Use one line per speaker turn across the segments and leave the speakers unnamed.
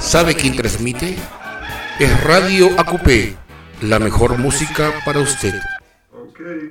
¿Sabe quién transmite? Es Radio AQP, la mejor música para usted.
Okay.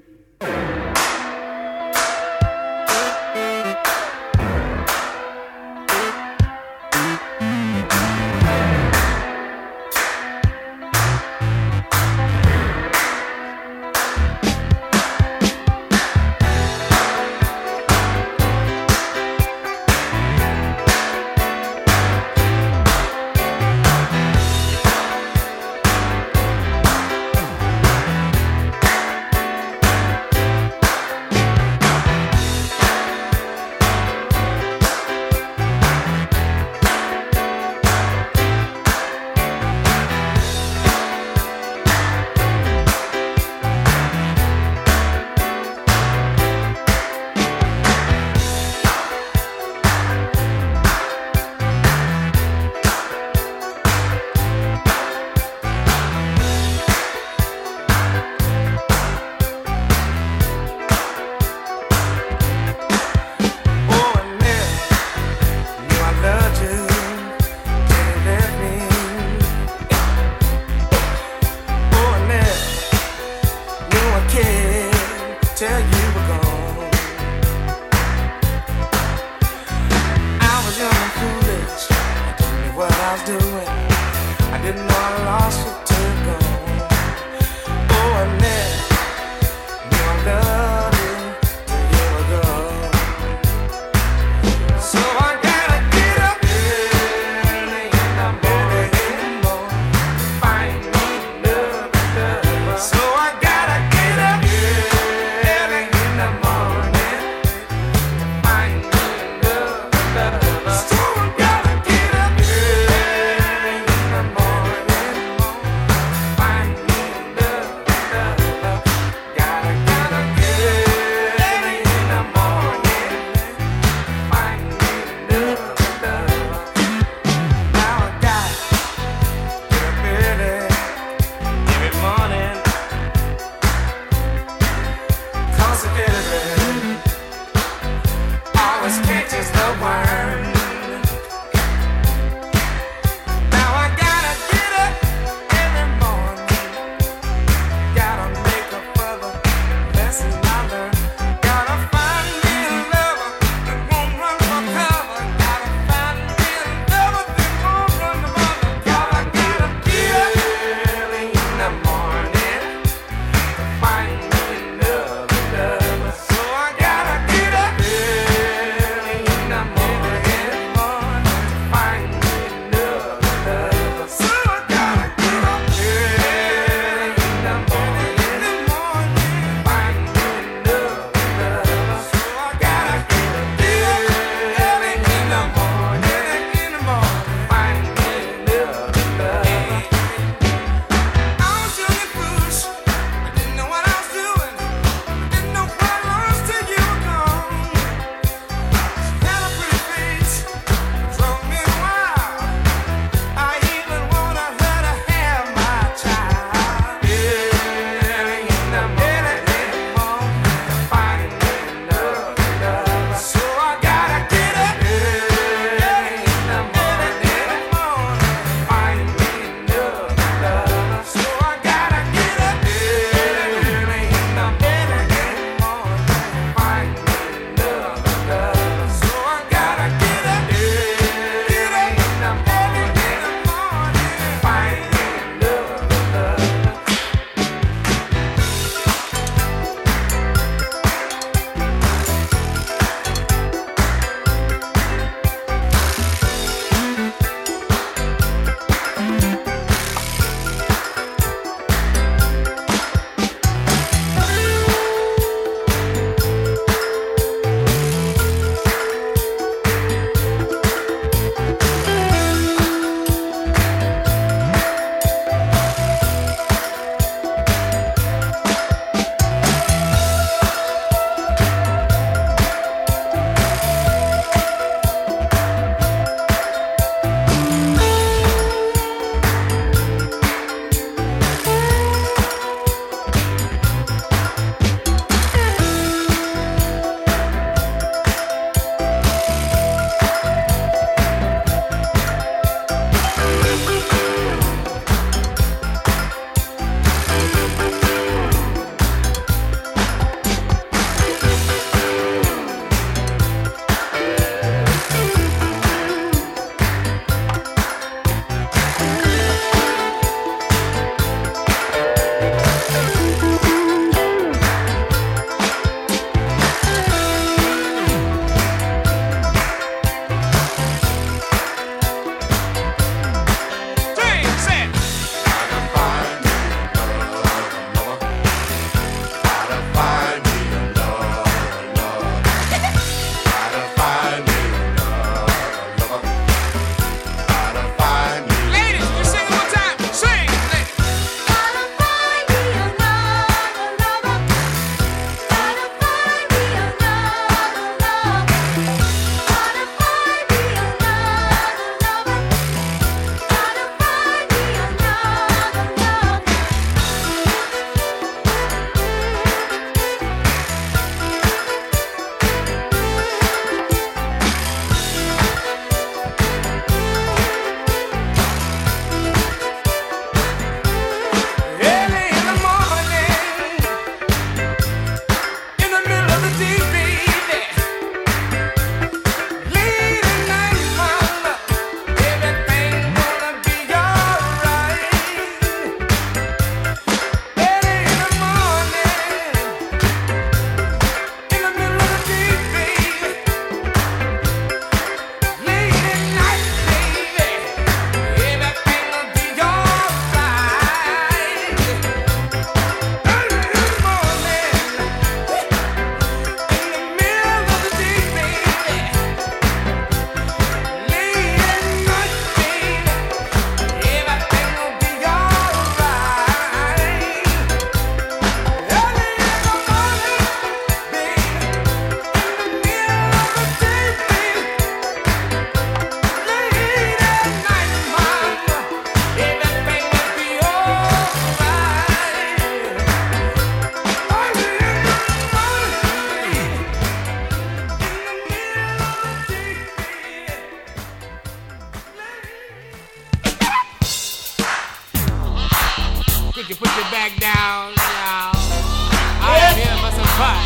Would you put your back down, y'all? I am here for some fun.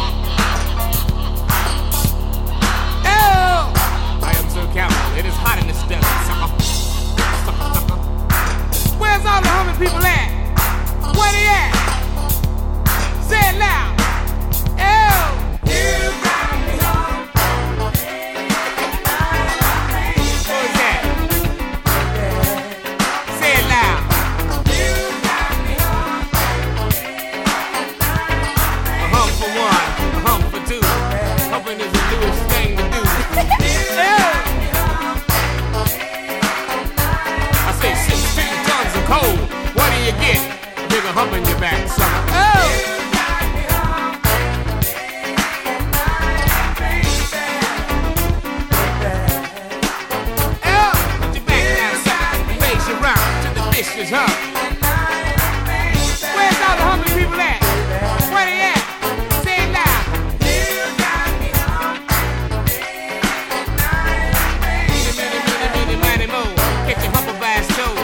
Oh, I am Sir Campbell. It is hot in this desert, sucker. Where's all the humming people at? Where they at? Say it loud. Oh, you got me on. Who's that? Say it loud. You got me on. A hump for one, a hump for two. Humping is the newest thing to do. I say 16 tons of coal. What do you get? A bigger hump in your back, sucker. Oh! Vicious hump. Where's all the hungry people at? Where they at? Say it loud. Mighty mo. Get your humble by his toe.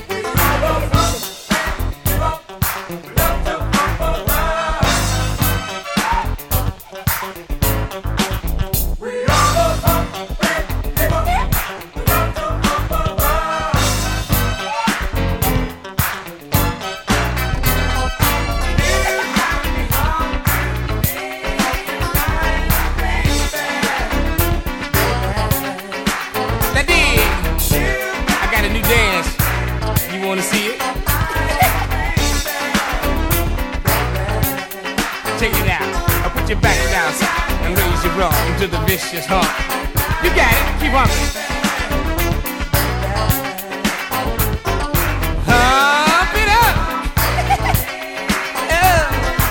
To the vicious hump. You got it. Keep humping. Hump it up. Oh.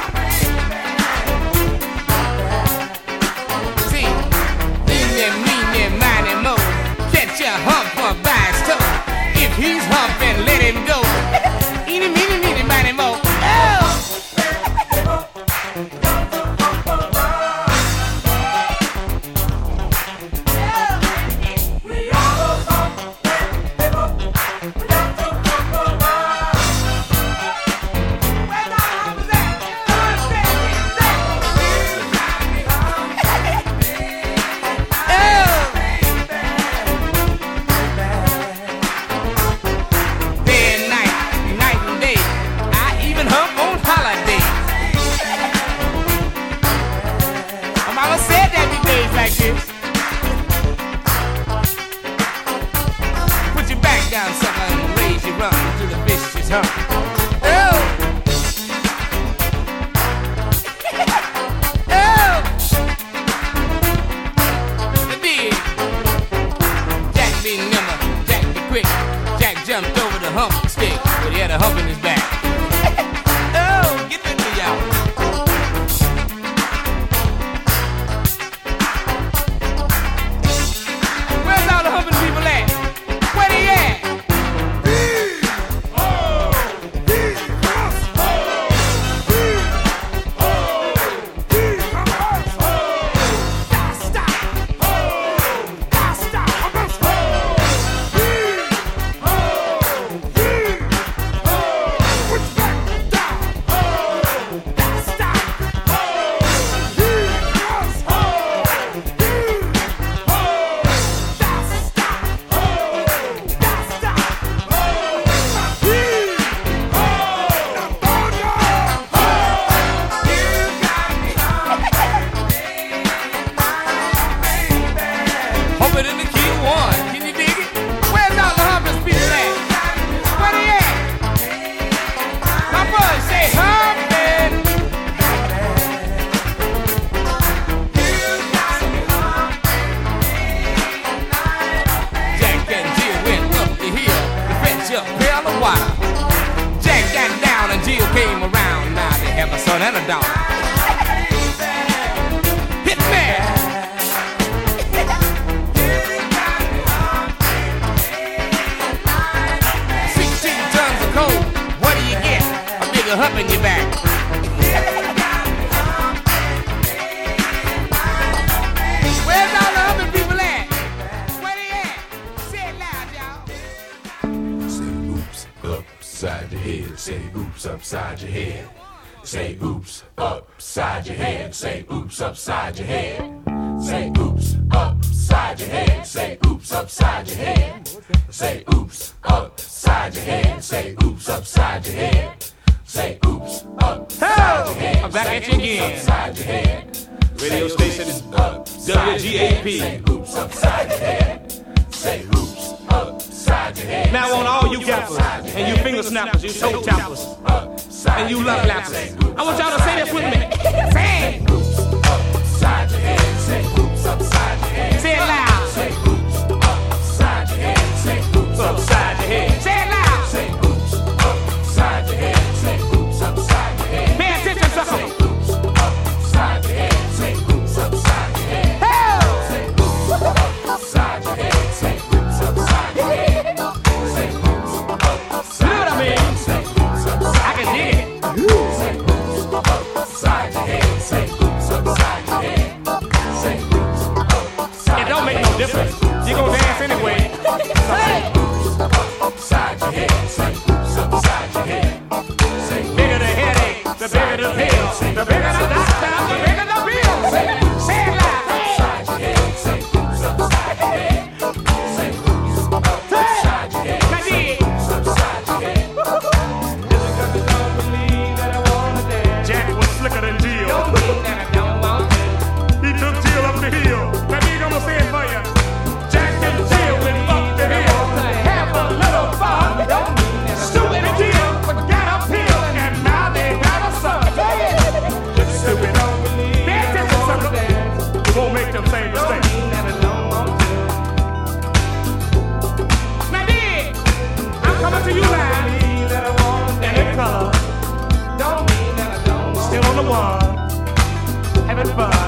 See, meeny, miny, mo. Catch a hump or by his toe. If he's humping, let him go. Eeny, meeny, miny, mo. Oh. Jumped over the hump stick, but he had a hump in his back. Oh, get with me, y'all. Where's all the humping people at? Where they at? And a dollar. Hit me! 16 tons of coal. What do you get? A bigger hump in your back. Where's all the humping people at? Where they at? Say it loud, y'all.
Say oops, oops.
upside your head. Say oops upside your head. Say oops upside your head. Say oops upside your head. Say oops upside your head. Say oops upside your head. Say oops upside your head. Say oops upside your head. Say oops upside your head.
I'm back at you again.
Upside your head.
Radio station is WGAP.
Say oops upside your head. Say oops upside your head.
Now on all you gappers and you finger snappers, you toe tappers, and you love lappers, I want y'all to say this with me. Say it.
Oops upside your head. Say oops upside your head.
Say it loud.
Say oops upside your head. Say oops upside your head.
Say it loud.
Say oops upside your head. Say oops upside your head.
Pay attention, sucker.
Say oops upside your head. Say oops upside your head. Say oops upside your head. Say oops upside your head. Say oops upside your head. Say oops upside your head.
I can dig it.
Say oops upside your head. Say oops upside your head. Say oops upside.
It don't make no difference. You gon' dance anyway.
Upside your head. Say oops upside your head. Say
Bigger the headache, the bigger the pill. The bigger the doctor, the bigger the bill. Say it loud.
upside your head. Say oops upside your head. Say oops upside your head.
Now dig.
Upside your head.
Jack was slicker than Jill. He took Jill up the hill. Now dig, I'ma say it for you. Jack and Jill went up the hill. Have a little fun. Stupid and Jill forgot a pill, and now they got a son. Stupid. Pay attention, sucker. You won't make them same mistakes. Now dig, I'm coming to you live. And in color. Still on the one. Having fun.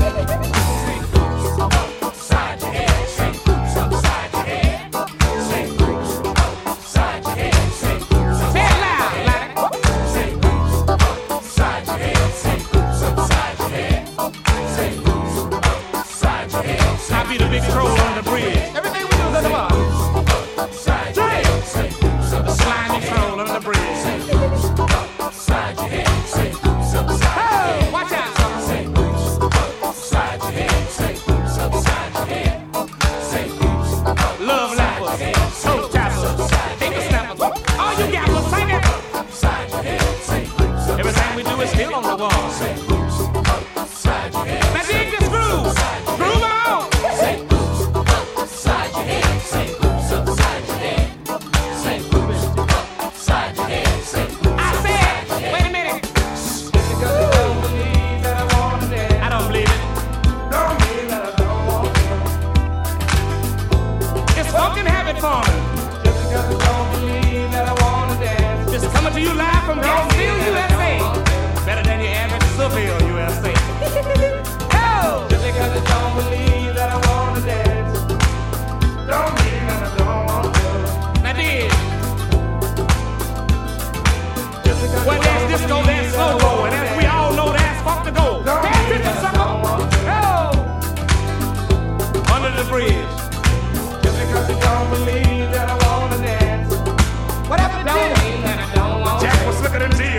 Upside your head. Say oops upside your head. Say oops upside your head. Say oops
Say it loud, like
Say oops upside your head. Say oops upside your head. Say oops upside your head.
I be the big troll on the bridge. Everything we do is on the bar.
Upside your head. Say oops
The
upside
slimy troll on the bridge.
upside your head. Say oops upside your head.
Watch out.
Say oops upside your head. Say oops upside your head. Say oops
Love lappers, toe tappers, finger snappers. All you gappers, sing it.
upside your head. Say oops
Everything we do is still on the wall.
Say oops upside your head.
Now dig this groove. Groove on.
Say oops upside your head. Say oops upside your head. Say oops upside your head. Say
I said, wait a minute. I don't believe it. It's fucking habit forming. Just coming to you live from Jacksonville, USA. Better than your average Seville, USA. Oh! Now dig. Well, there's disco, there's slow-mo, and as we all know, there's funk to go. Pay attention, sucker. Oh! Under the bridge. Whatever, Jack was slicker than Jill.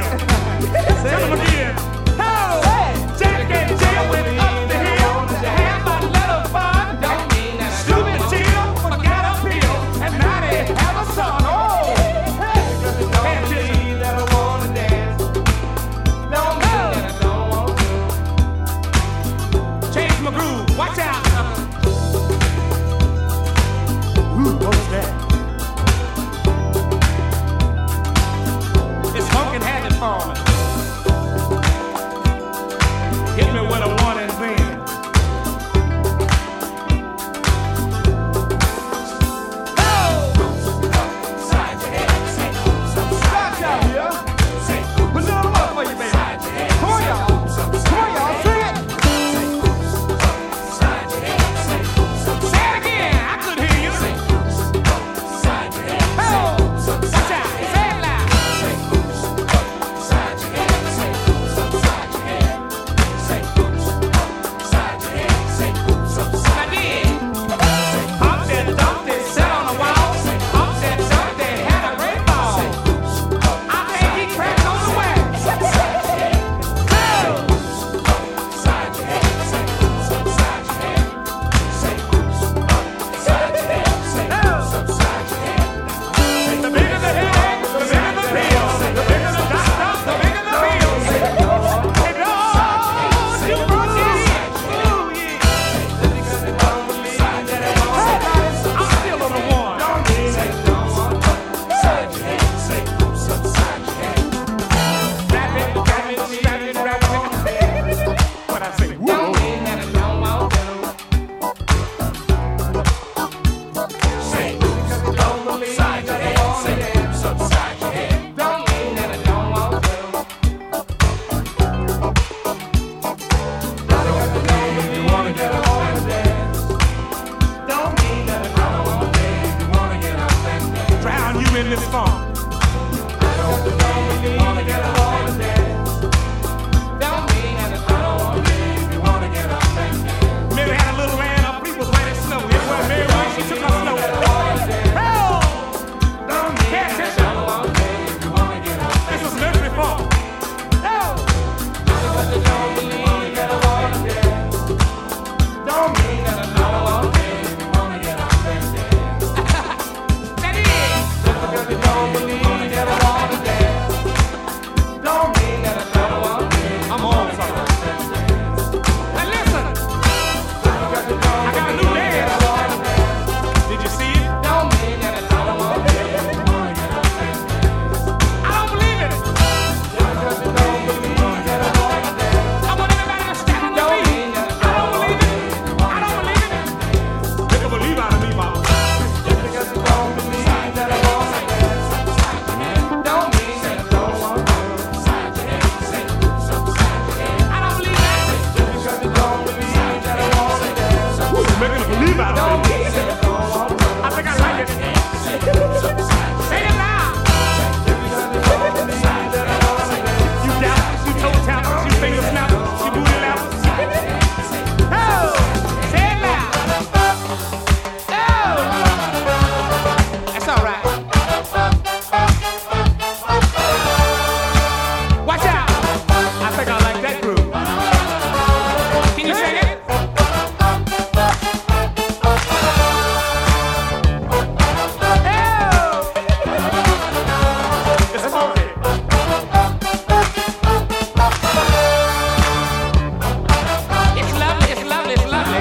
hoops upside your head.
Don't mean that I don't want to. I don't believe you wanna get up and dance. Don't mean that I don't believe you wanna get up and dance. Drown you in this funk. I don't believe you wanna get up and dance. Don't mean that I don't believe you wanna get up and dance. Mary had a little land up, people was letting snow. It was Mary when she took her snow. Don't mean that I don't believe you wanna get up and dance. This is nursery funk. Don't believe that I wanna dance. Don't mean that I don't believe you wanna get up and dance. That is. Just because you don't believe that I wanna dance. Don't mean that I don't wanna dance. I'm on something. Now listen. I got a new dance. Did you see it? Don't mean that I don't wanna dance. I don't believe it. Just because you don't believe that I wanna dance. I want everybody to stand on their feet. I don't believe it. I don't believe it. Make a believe out of me, mama. Just because you don't believe that I wanna dance. Don't mean that I don't wanna dance. I don't believe that. Just because you don't believe that I wanna dance. Ooh, you're making a believe out of me. I think I like it. Say it loud. You dappers, you toe tappers, you finger snappers, you booty lappers. Oh, say it loud. Oh, that's all right. Watch out. I think I like that groove. Can you sing it? It's funky. It's lovely, it's lovely, it's lovely.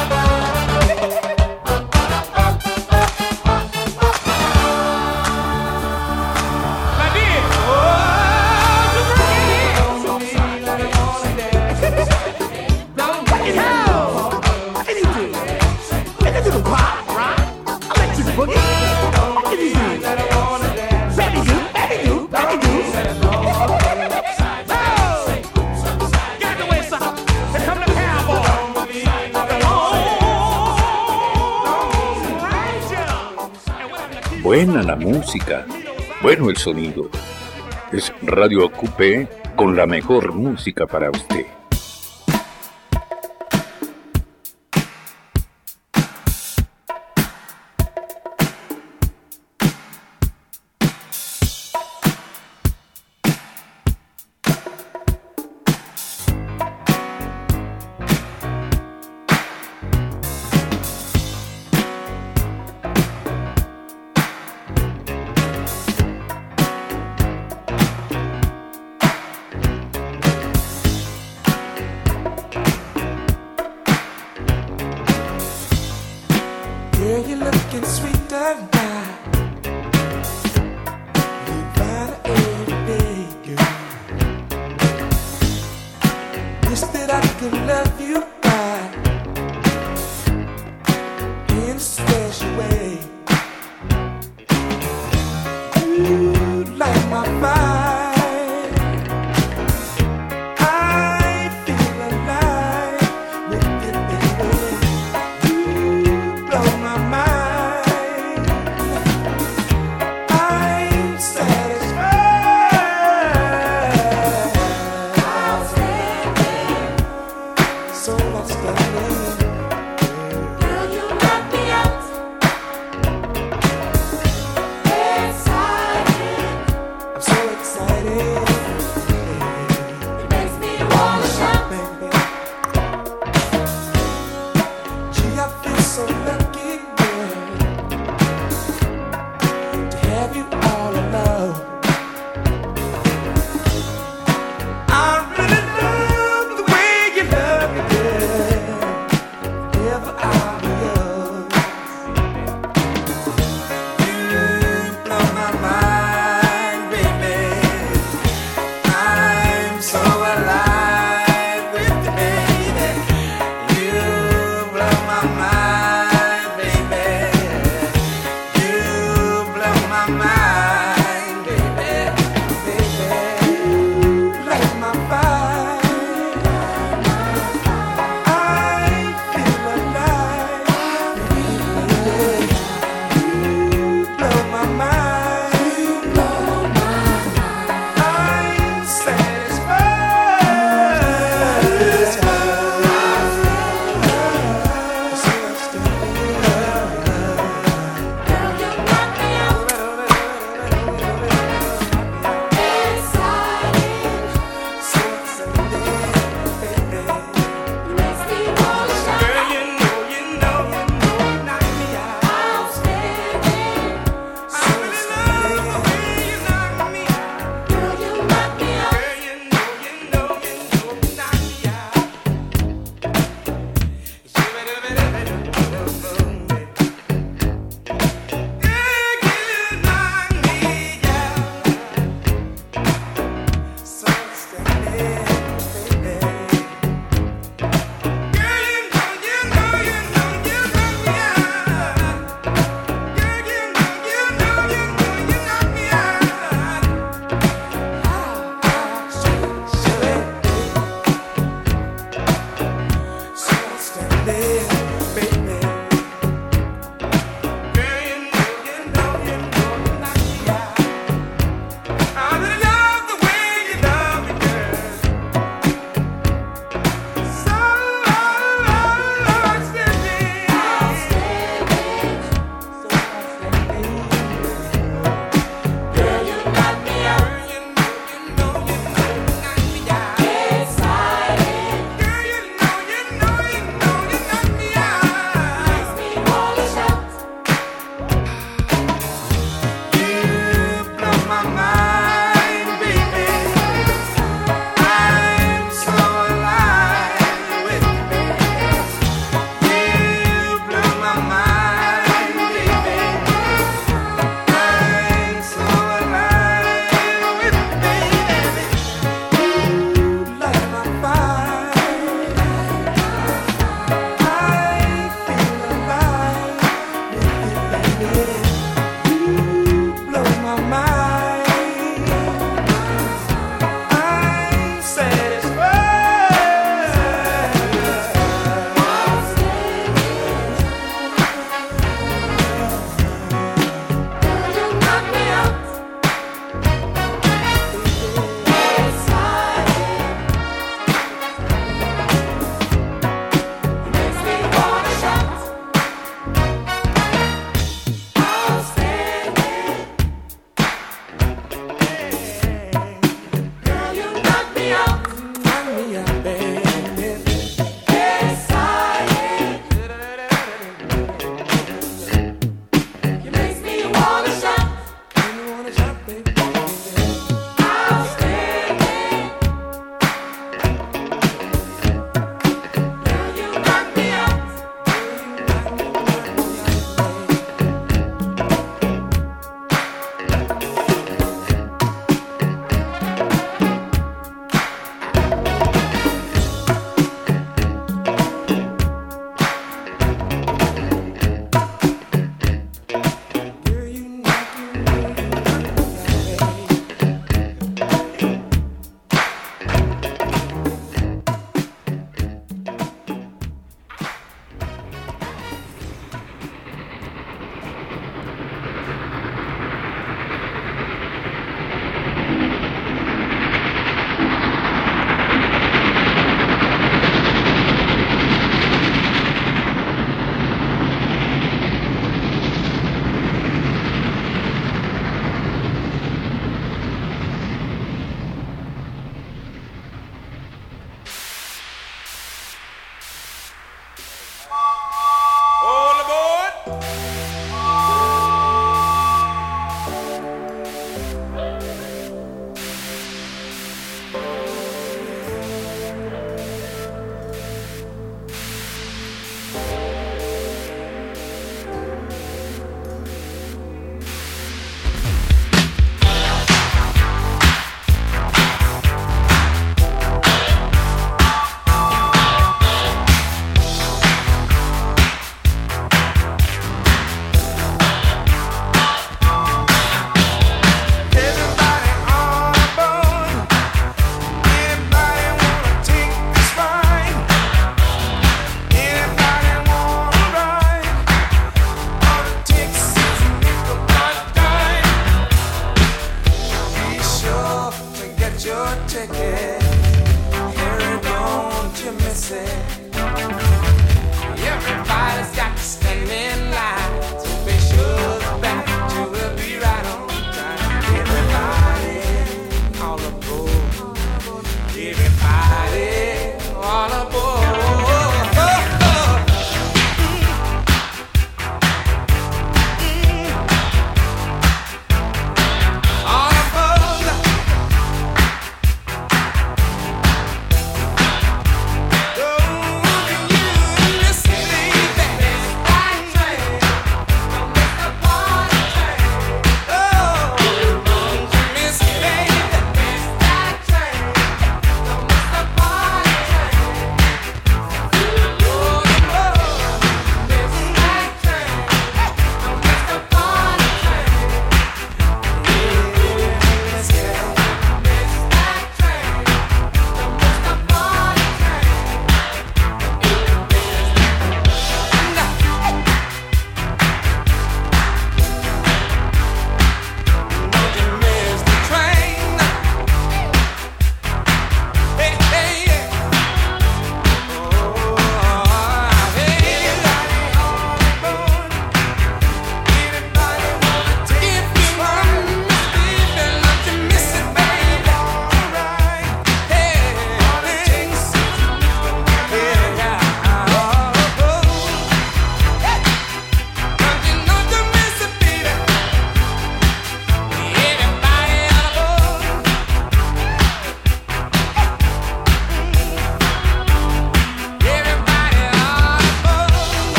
Like this.
Buena la música, bueno el sonido. Es Radio Coupé con la mejor música para usted.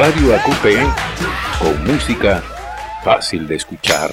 Radio AQP con música fácil de escuchar.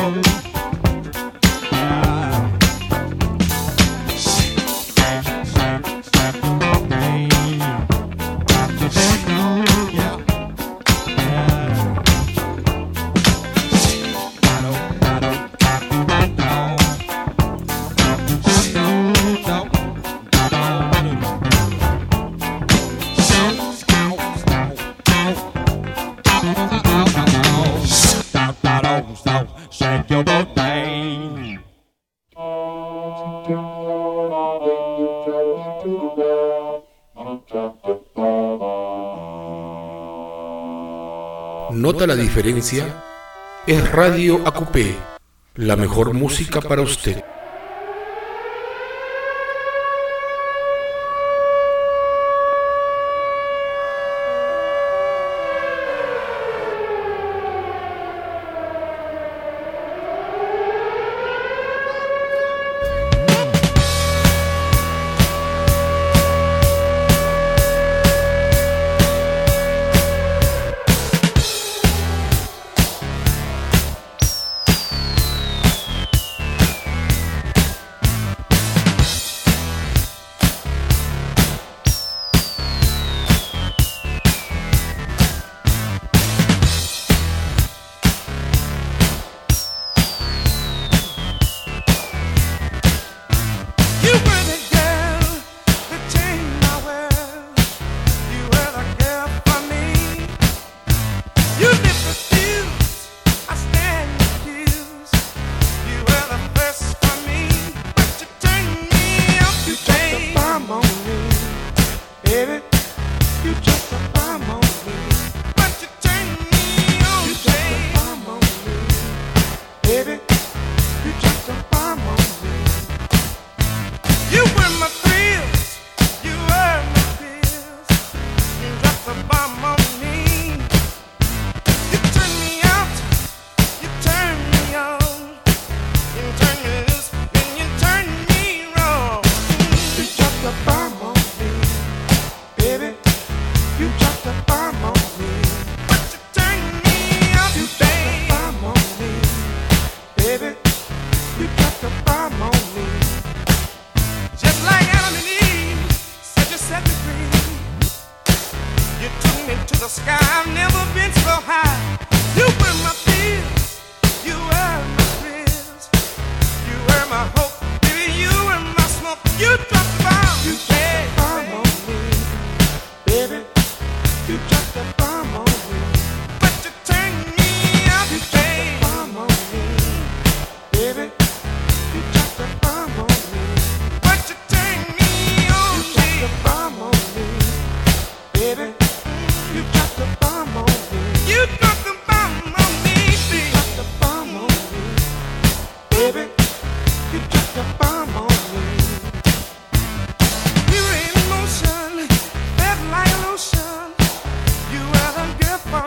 Shake your booty.
¿Nota la diferencia? Es Radio AQP, la mejor música para usted.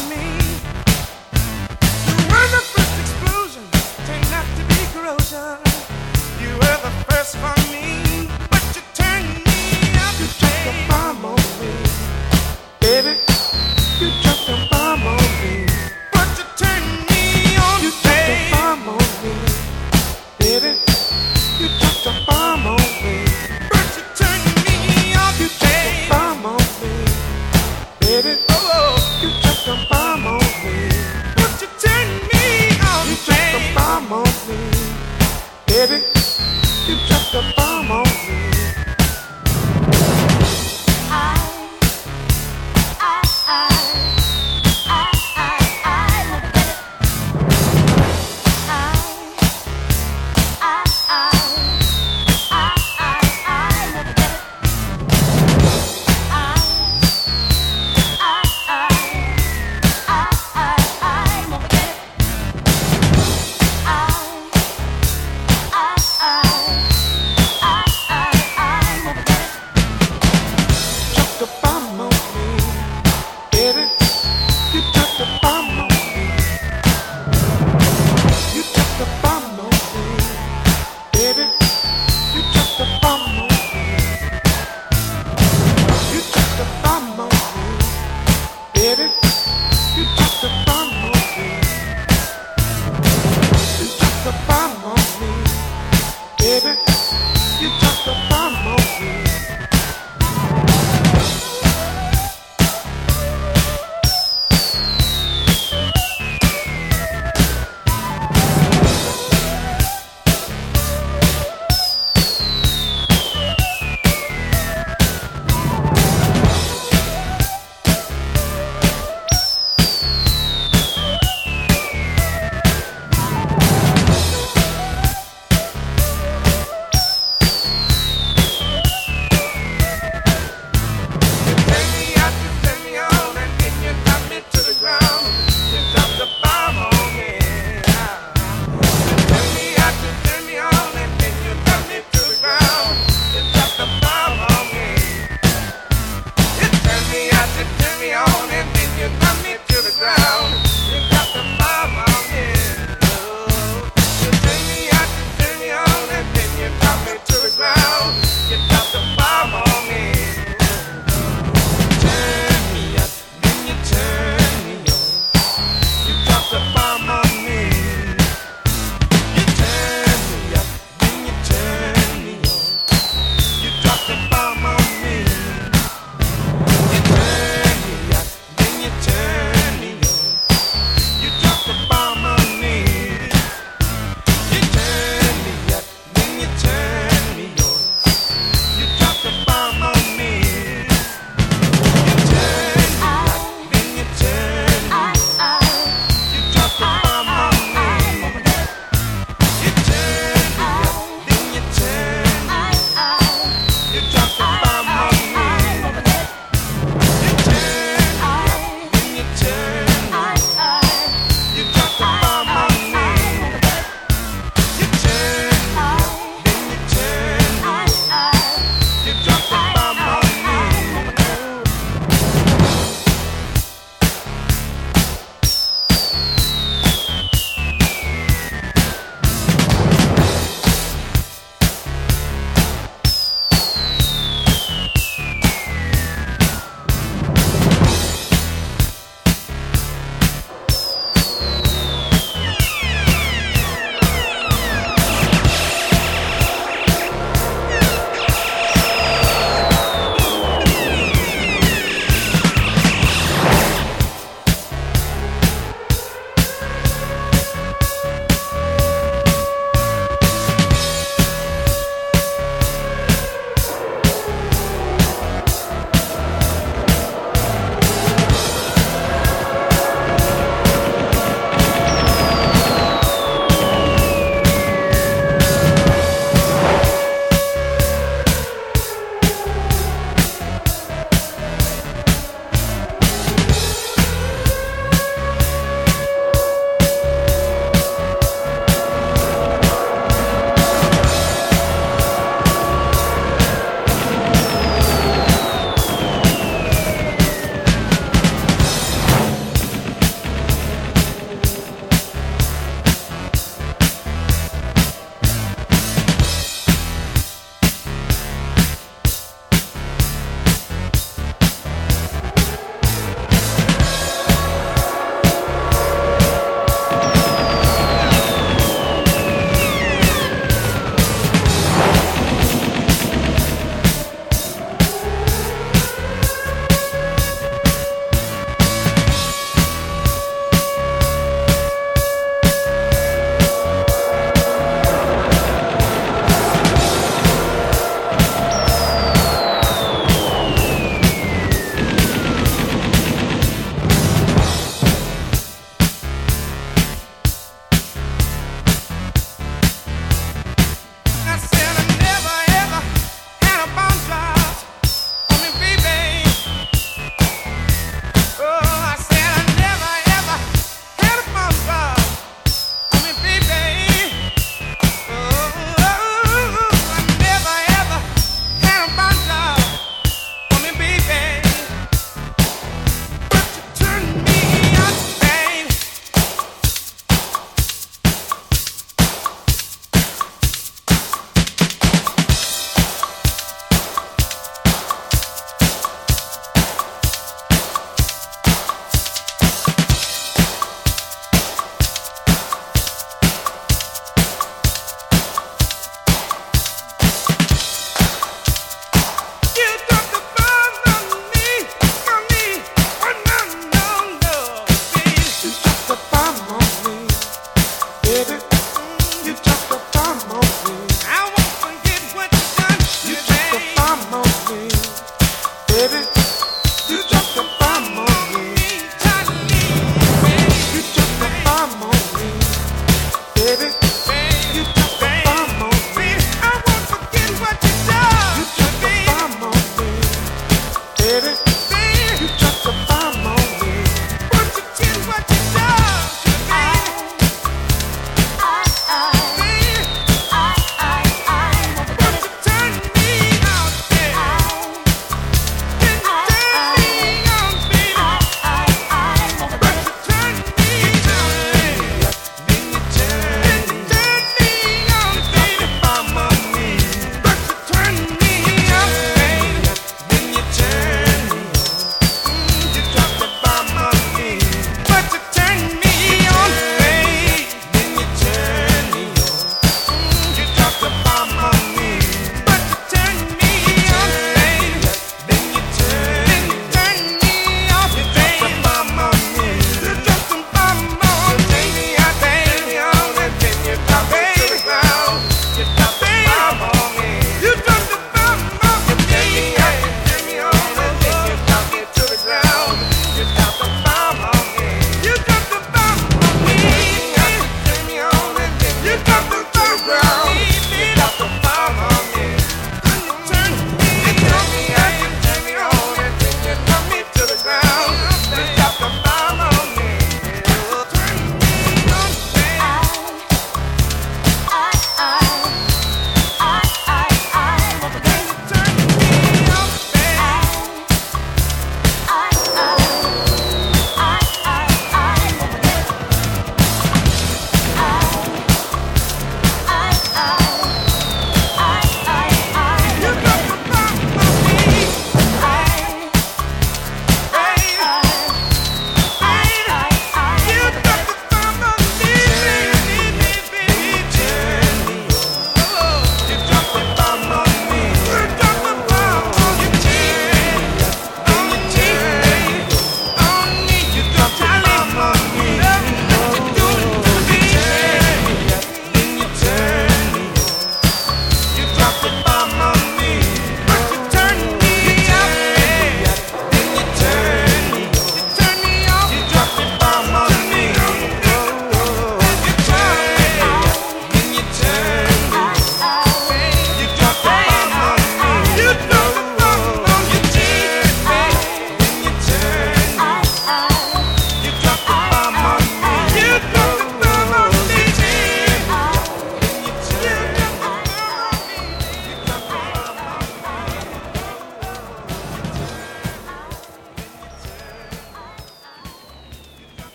Explosion, turned out to be corrosion.